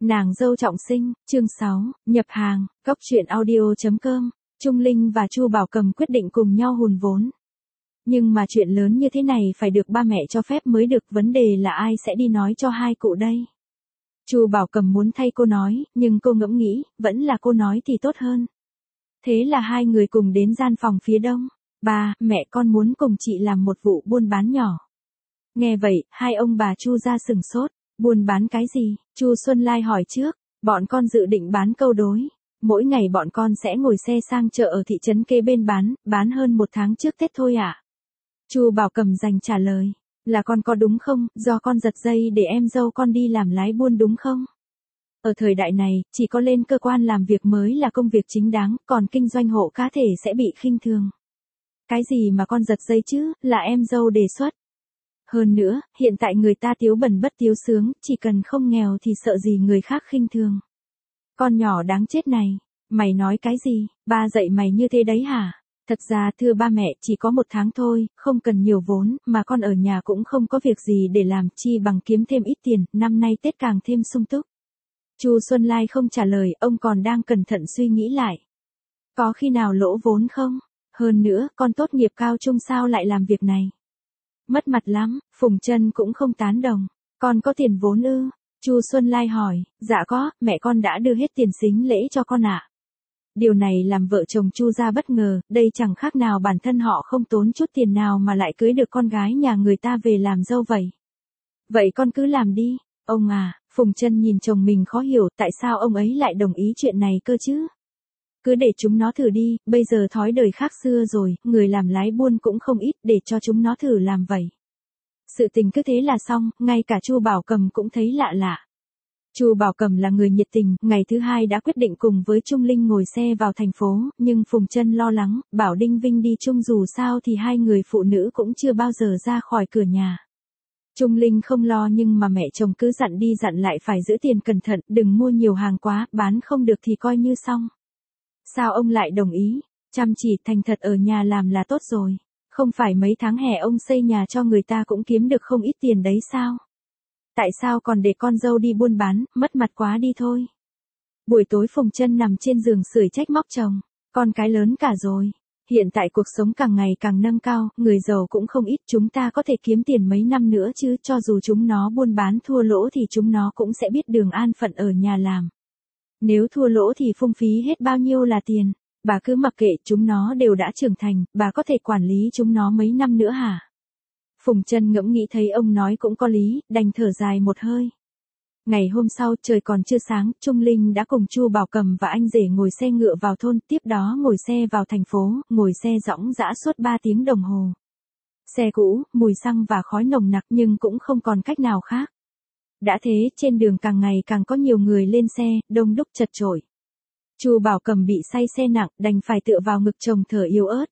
Nàng dâu trọng sinh, chương 6, nhập hàng, Cóc truyện audio.com, Trung Linh và Chu Bảo Cầm quyết định cùng nhau hùn vốn. Nhưng mà chuyện lớn như thế này phải được ba mẹ cho phép mới được, vấn đề là ai sẽ đi nói cho hai cụ đây. Chu Bảo Cầm muốn thay cô nói, nhưng cô ngẫm nghĩ, vẫn là cô nói thì tốt hơn. Thế là hai người cùng đến gian phòng phía đông. Ba, mẹ con muốn cùng chị làm một vụ buôn bán nhỏ. Nghe vậy, hai ông bà Chu ra sừng sốt. Buôn bán cái gì? Chu Xuân Lai hỏi trước. Bọn con dự định bán câu đối. Mỗi ngày bọn con sẽ ngồi xe sang chợ ở thị trấn kế bên bán hơn một tháng trước Tết thôi ạ. Chu Bảo Cầm dành trả lời. Là con có đúng không, do con giật dây để em dâu con đi làm lái buôn đúng không? Ở thời đại này, chỉ có lên cơ quan làm việc mới là công việc chính đáng, còn kinh doanh hộ cá thể sẽ bị khinh thường. Cái gì mà con giật dây chứ, là em dâu đề xuất. Hơn nữa, hiện tại người ta thiếu bần bất thiếu sướng, chỉ cần không nghèo thì sợ gì người khác khinh thường. Con nhỏ đáng chết này, mày nói cái gì, ba dạy mày như thế đấy hả? Thật ra thưa ba mẹ, chỉ có một tháng thôi, không cần nhiều vốn, mà con ở nhà cũng không có việc gì để làm, chi bằng kiếm thêm ít tiền, năm nay Tết càng thêm sung túc. Chu Xuân Lai không trả lời, ông còn đang cẩn thận suy nghĩ lại. Có khi nào lỗ vốn không? Hơn nữa, con tốt nghiệp cao trung sao lại làm việc này? Mất mặt lắm, Phùng Trân cũng không tán đồng. Con có tiền vốn ư? Chu Xuân Lai hỏi. Dạ có, mẹ con đã đưa hết tiền sính lễ cho con ạ. Điều này làm vợ chồng Chu ra bất ngờ, đây chẳng khác nào bản thân họ không tốn chút tiền nào mà lại cưới được con gái nhà người ta về làm dâu vậy. Vậy con cứ làm đi. Ông à, Phùng Trân nhìn chồng mình khó hiểu tại sao ông ấy lại đồng ý chuyện này cơ chứ. Cứ để chúng nó thử đi, bây giờ thói đời khác xưa rồi, người làm lái buôn cũng không ít, để cho chúng nó thử làm vậy. Sự tình cứ thế là xong, ngay cả Chu Bảo Cầm cũng thấy lạ lạ. Chu Bảo Cầm là người nhiệt tình, ngày thứ hai đã quyết định cùng với Trung Linh ngồi xe vào thành phố, nhưng Phùng Trân lo lắng, bảo Đinh Vinh đi chung dù sao thì hai người phụ nữ cũng chưa bao giờ ra khỏi cửa nhà. Trung Linh không lo nhưng mà mẹ chồng cứ dặn đi dặn lại phải giữ tiền cẩn thận, đừng mua nhiều hàng quá, bán không được thì coi như xong. Sao ông lại đồng ý? Chăm chỉ thành thật ở nhà làm là tốt rồi. Không phải mấy tháng hè ông xây nhà cho người ta cũng kiếm được không ít tiền đấy sao? Tại sao còn để con dâu đi buôn bán, mất mặt quá đi thôi. Buổi tối Phùng Trân nằm trên giường sưởi trách móc chồng. Con cái lớn cả rồi. Hiện tại cuộc sống càng ngày càng nâng cao, người giàu cũng không ít, chúng ta có thể kiếm tiền mấy năm nữa chứ, cho dù chúng nó buôn bán thua lỗ thì chúng nó cũng sẽ biết đường an phận ở nhà làm. Nếu thua lỗ thì phung phí hết bao nhiêu là tiền, bà cứ mặc kệ, chúng nó đều đã trưởng thành, bà có thể quản lý chúng nó mấy năm nữa hả? Phùng Trân ngẫm nghĩ thấy ông nói cũng có lý, đành thở dài một hơi. Ngày hôm sau trời còn chưa sáng, Trung Linh đã cùng Chu Bảo Cầm và anh rể ngồi xe ngựa vào thôn, tiếp đó ngồi xe vào thành phố, ngồi xe dõng dã suốt 3 tiếng đồng hồ. Xe cũ, mùi xăng và khói nồng nặc nhưng cũng không còn cách nào khác. Đã thế, trên đường càng ngày càng có nhiều người lên xe, đông đúc chật chội. Chu Bảo Cầm bị say xe nặng, đành phải tựa vào ngực chồng thở yếu ớt.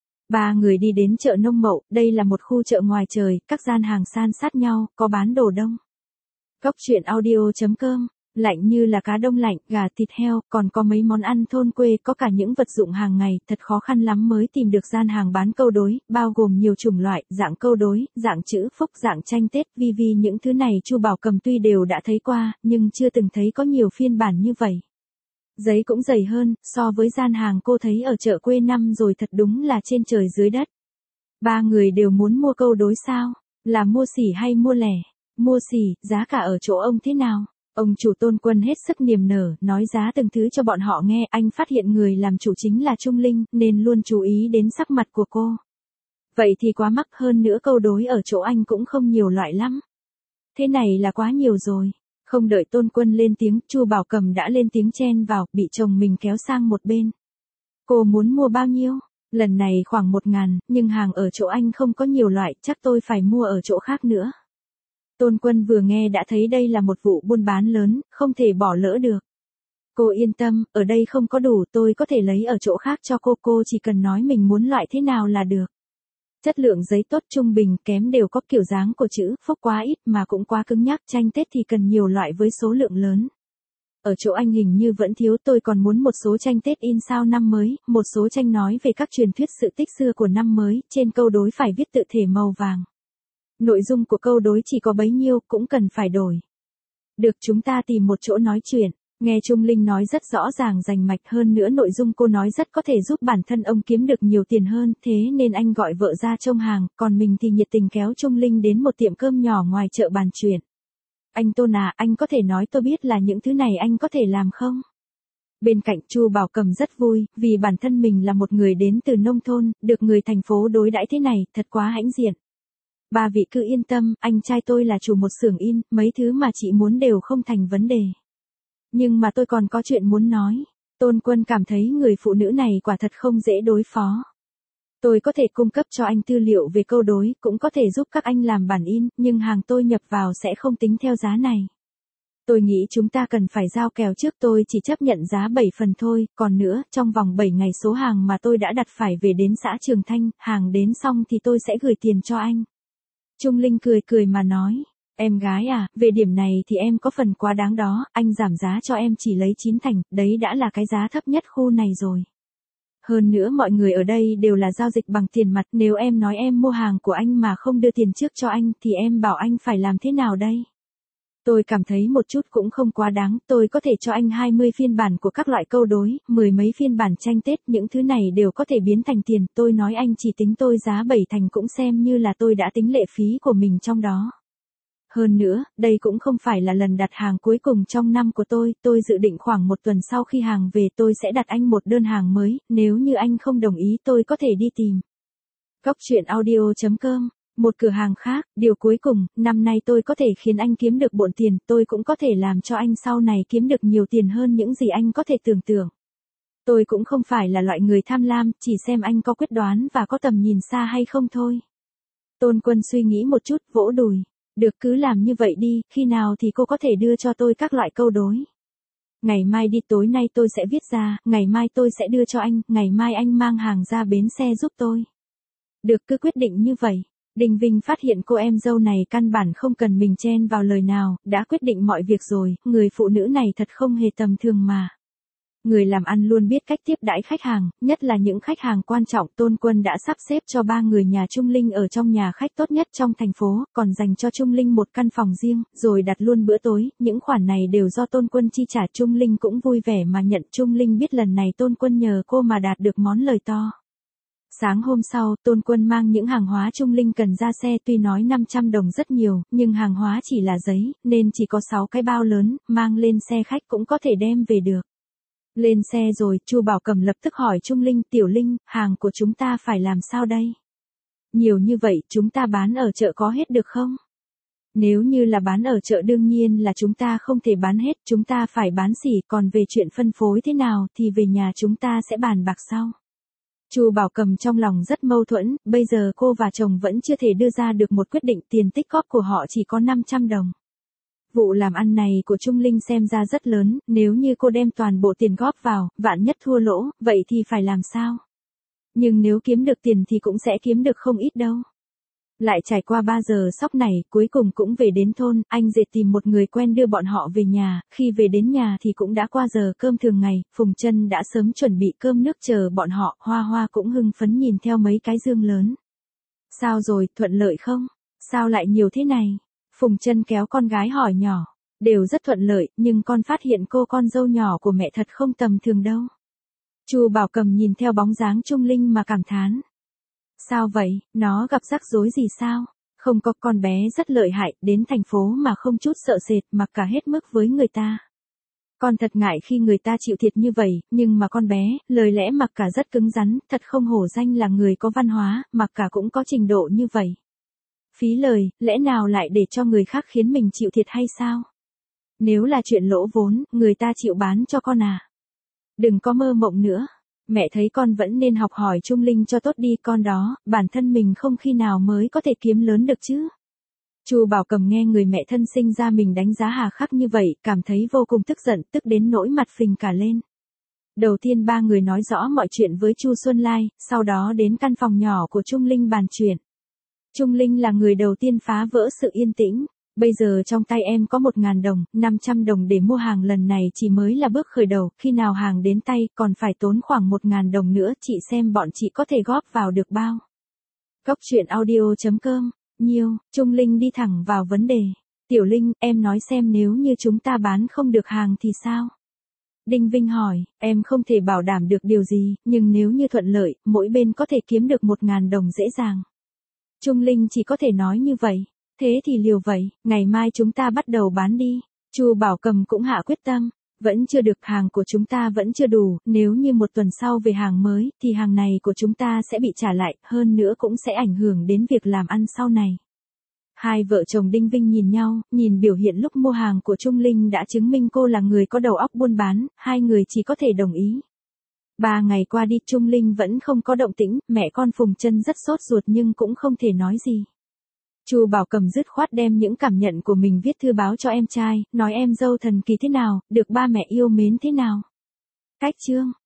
Ba người đi đến chợ Nông Mậu, đây là một khu chợ ngoài trời, các gian hàng san sát nhau, có bán đồ đông. Cóc truyện audio.com, lạnh như là cá đông lạnh, gà thịt heo, còn có mấy món ăn thôn quê, có cả những vật dụng hàng ngày, thật khó khăn lắm mới tìm được gian hàng bán câu đối, bao gồm nhiều chủng loại, dạng câu đối, dạng chữ phúc, dạng tranh Tết, vi những thứ này Chu Bảo Cầm tuy đều đã thấy qua, nhưng chưa từng thấy có nhiều phiên bản như vậy. Giấy cũng dày hơn, so với gian hàng cô thấy ở chợ quê năm rồi, thật đúng là trên trời dưới đất. Ba người đều muốn mua câu đối sao? Là mua xỉ hay mua lẻ? Mua xỉ, giá cả ở chỗ ông thế nào? Ông chủ Tôn Quân hết sức niềm nở, nói giá từng thứ cho bọn họ nghe, anh phát hiện người làm chủ chính là Trung Linh, nên luôn chú ý đến sắc mặt của cô. Vậy thì quá mắc, hơn nữa câu đối ở chỗ anh cũng không nhiều loại lắm. Thế này là quá nhiều rồi. Không đợi Tôn Quân lên tiếng, Chu Bảo Cầm đã lên tiếng chen vào, bị chồng mình kéo sang một bên. Cô muốn mua bao nhiêu? Lần này khoảng 1.000, nhưng hàng ở chỗ anh không có nhiều loại, chắc tôi phải mua ở chỗ khác nữa. Tôn Quân vừa nghe đã thấy đây là một vụ buôn bán lớn, không thể bỏ lỡ được. Cô yên tâm, ở đây không có đủ, tôi có thể lấy ở chỗ khác cho cô chỉ cần nói mình muốn loại thế nào là được. Chất lượng giấy tốt, trung bình, kém đều có, kiểu dáng của chữ phúc quá ít mà cũng quá cứng nhắc, tranh Tết thì cần nhiều loại với số lượng lớn. Ở chỗ anh hình như vẫn thiếu, tôi còn muốn một số tranh Tết in sao năm mới, một số tranh nói về các truyền thuyết sự tích xưa của năm mới, trên câu đối phải viết tự thể màu vàng. Nội dung của câu đối chỉ có bấy nhiêu, cũng cần phải đổi. Được, chúng ta tìm một chỗ nói chuyện. Nghe Trung Linh nói rất rõ ràng rành mạch, hơn nữa nội dung cô nói rất có thể giúp bản thân ông kiếm được nhiều tiền hơn, thế nên anh gọi vợ ra trông hàng, còn mình thì nhiệt tình kéo Trung Linh đến một tiệm cơm nhỏ ngoài chợ bàn chuyện. Anh Tôn à, anh có thể nói tôi biết là những thứ này anh có thể làm không? Bên cạnh Chu Bảo Cầm rất vui, vì bản thân mình là một người đến từ nông thôn, được người thành phố đối đãi thế này, thật quá hãnh diện. Bà vị cứ yên tâm, anh trai tôi là chủ một xưởng in, mấy thứ mà chị muốn đều không thành vấn đề. Nhưng mà tôi còn có chuyện muốn nói. Tôn Quân cảm thấy người phụ nữ này quả thật không dễ đối phó. Tôi có thể cung cấp cho anh tư liệu về câu đối, cũng có thể giúp các anh làm bản in, nhưng hàng tôi nhập vào sẽ không tính theo giá này. Tôi nghĩ chúng ta cần phải giao kèo trước, tôi chỉ chấp nhận giá 7 phần thôi, còn nữa, trong vòng 7 ngày số hàng mà tôi đã đặt phải về đến xã Trường Thanh, hàng đến xong thì tôi sẽ gửi tiền cho anh. Trung Linh cười cười mà nói, em gái à, về điểm này thì em có phần quá đáng đó, anh giảm giá cho em chỉ lấy 9 thành, đấy đã là cái giá thấp nhất khu này rồi. Hơn nữa mọi người ở đây đều là giao dịch bằng tiền mặt, nếu em nói em mua hàng của anh mà không đưa tiền trước cho anh thì em bảo anh phải làm thế nào đây? Tôi cảm thấy một chút cũng không quá đáng, tôi có thể cho anh 20 phiên bản của các loại câu đối, 10 mấy phiên bản tranh Tết, những thứ này đều có thể biến thành tiền, tôi nói anh chỉ tính tôi giá 7 thành cũng xem như là tôi đã tính lệ phí của mình trong đó. Hơn nữa, đây cũng không phải là lần đặt hàng cuối cùng trong năm của tôi dự định khoảng một tuần sau khi hàng về tôi sẽ đặt anh một đơn hàng mới, nếu như anh không đồng ý tôi có thể đi tìm. Góc chuyện audio.com. Một cửa hàng khác, điều cuối cùng, năm nay tôi có thể khiến anh kiếm được bộn tiền, tôi cũng có thể làm cho anh sau này kiếm được nhiều tiền hơn những gì anh có thể tưởng tượng. Tôi cũng không phải là loại người tham lam, chỉ xem anh có quyết đoán và có tầm nhìn xa hay không thôi. Tôn Quân suy nghĩ một chút, vỗ đùi. Được, cứ làm như vậy đi, khi nào thì cô có thể đưa cho tôi các loại câu đối? Ngày mai đi, tối nay tôi sẽ viết ra, ngày mai tôi sẽ đưa cho anh, ngày mai anh mang hàng ra bến xe giúp tôi. Được, cứ quyết định như vậy. Đình Vinh phát hiện cô em dâu này căn bản không cần mình chen vào lời nào, đã quyết định mọi việc rồi, người phụ nữ này thật không hề tầm thường mà. Người làm ăn luôn biết cách tiếp đãi khách hàng, nhất là những khách hàng quan trọng. Tôn Quân đã sắp xếp cho 3 người nhà Trung Linh ở trong nhà khách tốt nhất trong thành phố, còn dành cho Trung Linh một căn phòng riêng, rồi đặt luôn bữa tối, những khoản này đều do Tôn Quân chi trả. Trung Linh cũng vui vẻ mà nhận. Trung Linh biết lần này Tôn Quân nhờ cô mà đạt được món lời to. Sáng hôm sau, Tôn Quân mang những hàng hóa Trung Linh cần ra xe, tuy nói 500 đồng rất nhiều, nhưng hàng hóa chỉ là giấy, nên chỉ có 6 cái bao lớn, mang lên xe khách cũng có thể đem về được. Lên xe rồi, Chu Bảo Cầm lập tức hỏi Trung Linh, Tiểu Linh, hàng của chúng ta phải làm sao đây? Nhiều như vậy, chúng ta bán ở chợ có hết được không? Nếu như là bán ở chợ đương nhiên là chúng ta không thể bán hết, chúng ta phải bán xỉ, còn về chuyện phân phối thế nào thì về nhà chúng ta sẽ bàn bạc sau. Chu Bảo Cầm trong lòng rất mâu thuẫn, bây giờ cô và chồng vẫn chưa thể đưa ra được một quyết định, tiền tích góp của họ chỉ có 500 đồng. Vụ làm ăn này của Trung Linh xem ra rất lớn, nếu như cô đem toàn bộ tiền góp vào, vạn nhất thua lỗ, vậy thì phải làm sao? Nhưng nếu kiếm được tiền thì cũng sẽ kiếm được không ít đâu. Lại trải qua 3 giờ sóc này, cuối cùng cũng về đến thôn, anh dệt tìm một người quen đưa bọn họ về nhà, khi về đến nhà thì cũng đã qua giờ cơm thường ngày, Phùng Trân đã sớm chuẩn bị cơm nước chờ bọn họ, Hoa Hoa cũng hưng phấn nhìn theo mấy cái dương lớn. Sao rồi, thuận lợi không? Sao lại nhiều thế này? Phùng Trân kéo con gái hỏi nhỏ. Đều rất thuận lợi, nhưng con phát hiện cô con dâu nhỏ của mẹ thật không tầm thường đâu. Chu Bảo Cầm nhìn theo bóng dáng Trung Linh mà cảm thán. Sao vậy, nó gặp rắc rối gì sao? Không có, con bé rất lợi hại, đến thành phố mà không chút sợ sệt, mặc cả hết mức với người ta. Con thật ngại khi người ta chịu thiệt như vậy, nhưng mà con bé, lời lẽ mặc cả rất cứng rắn, thật không hổ danh là người có văn hóa, mặc cả cũng có trình độ như vậy. Phí lời, lẽ nào lại để cho người khác khiến mình chịu thiệt hay sao? Nếu là chuyện lỗ vốn, người ta chịu bán cho con à? Đừng có mơ mộng nữa. Mẹ thấy con vẫn nên học hỏi Trung Linh cho tốt đi, con đó, bản thân mình không khi nào mới có thể kiếm lớn được chứ. Chu Bảo Cầm nghe người mẹ thân sinh ra mình đánh giá hà khắc như vậy, cảm thấy vô cùng tức giận, tức đến nỗi mặt phình cả lên. Đầu tiên 3 người nói rõ mọi chuyện với Chu Xuân Lai, sau đó đến căn phòng nhỏ của Trung Linh bàn chuyện. Trung Linh là người đầu tiên phá vỡ sự yên tĩnh. Bây giờ trong tay em có 1.000 đồng, 500 đồng để mua hàng, lần này chỉ mới là bước khởi đầu, khi nào hàng đến tay còn phải tốn khoảng 1.000 đồng nữa, chị xem bọn chị có thể góp vào được bao. Góc chuyện audio.com, nhiều, Trung Linh đi thẳng vào vấn đề. Tiểu Linh, em nói xem nếu như chúng ta bán không được hàng thì sao? Đinh Vinh hỏi, em không thể bảo đảm được điều gì, nhưng nếu như thuận lợi, mỗi bên có thể kiếm được 1.000 đồng dễ dàng. Trung Linh chỉ có thể nói như vậy. Thế thì liều vậy, ngày mai chúng ta bắt đầu bán đi. Chu Bảo Cầm cũng hạ quyết tâm. Vẫn chưa được, hàng của chúng ta vẫn chưa đủ, nếu như một tuần sau về hàng mới, thì hàng này của chúng ta sẽ bị trả lại, hơn nữa cũng sẽ ảnh hưởng đến việc làm ăn sau này. Hai vợ chồng Đinh Vinh nhìn nhau, nhìn biểu hiện lúc mua hàng của Trung Linh đã chứng minh cô là người có đầu óc buôn bán, hai người chỉ có thể đồng ý. 3 ngày qua đi Trung Linh vẫn không có động tĩnh, mẹ con Phùng Chân rất sốt ruột nhưng cũng không thể nói gì. Chu Bảo Cầm dứt khoát đem những cảm nhận của mình viết thư báo cho em trai, nói em dâu thần kỳ thế nào, được ba mẹ yêu mến thế nào. Cách chương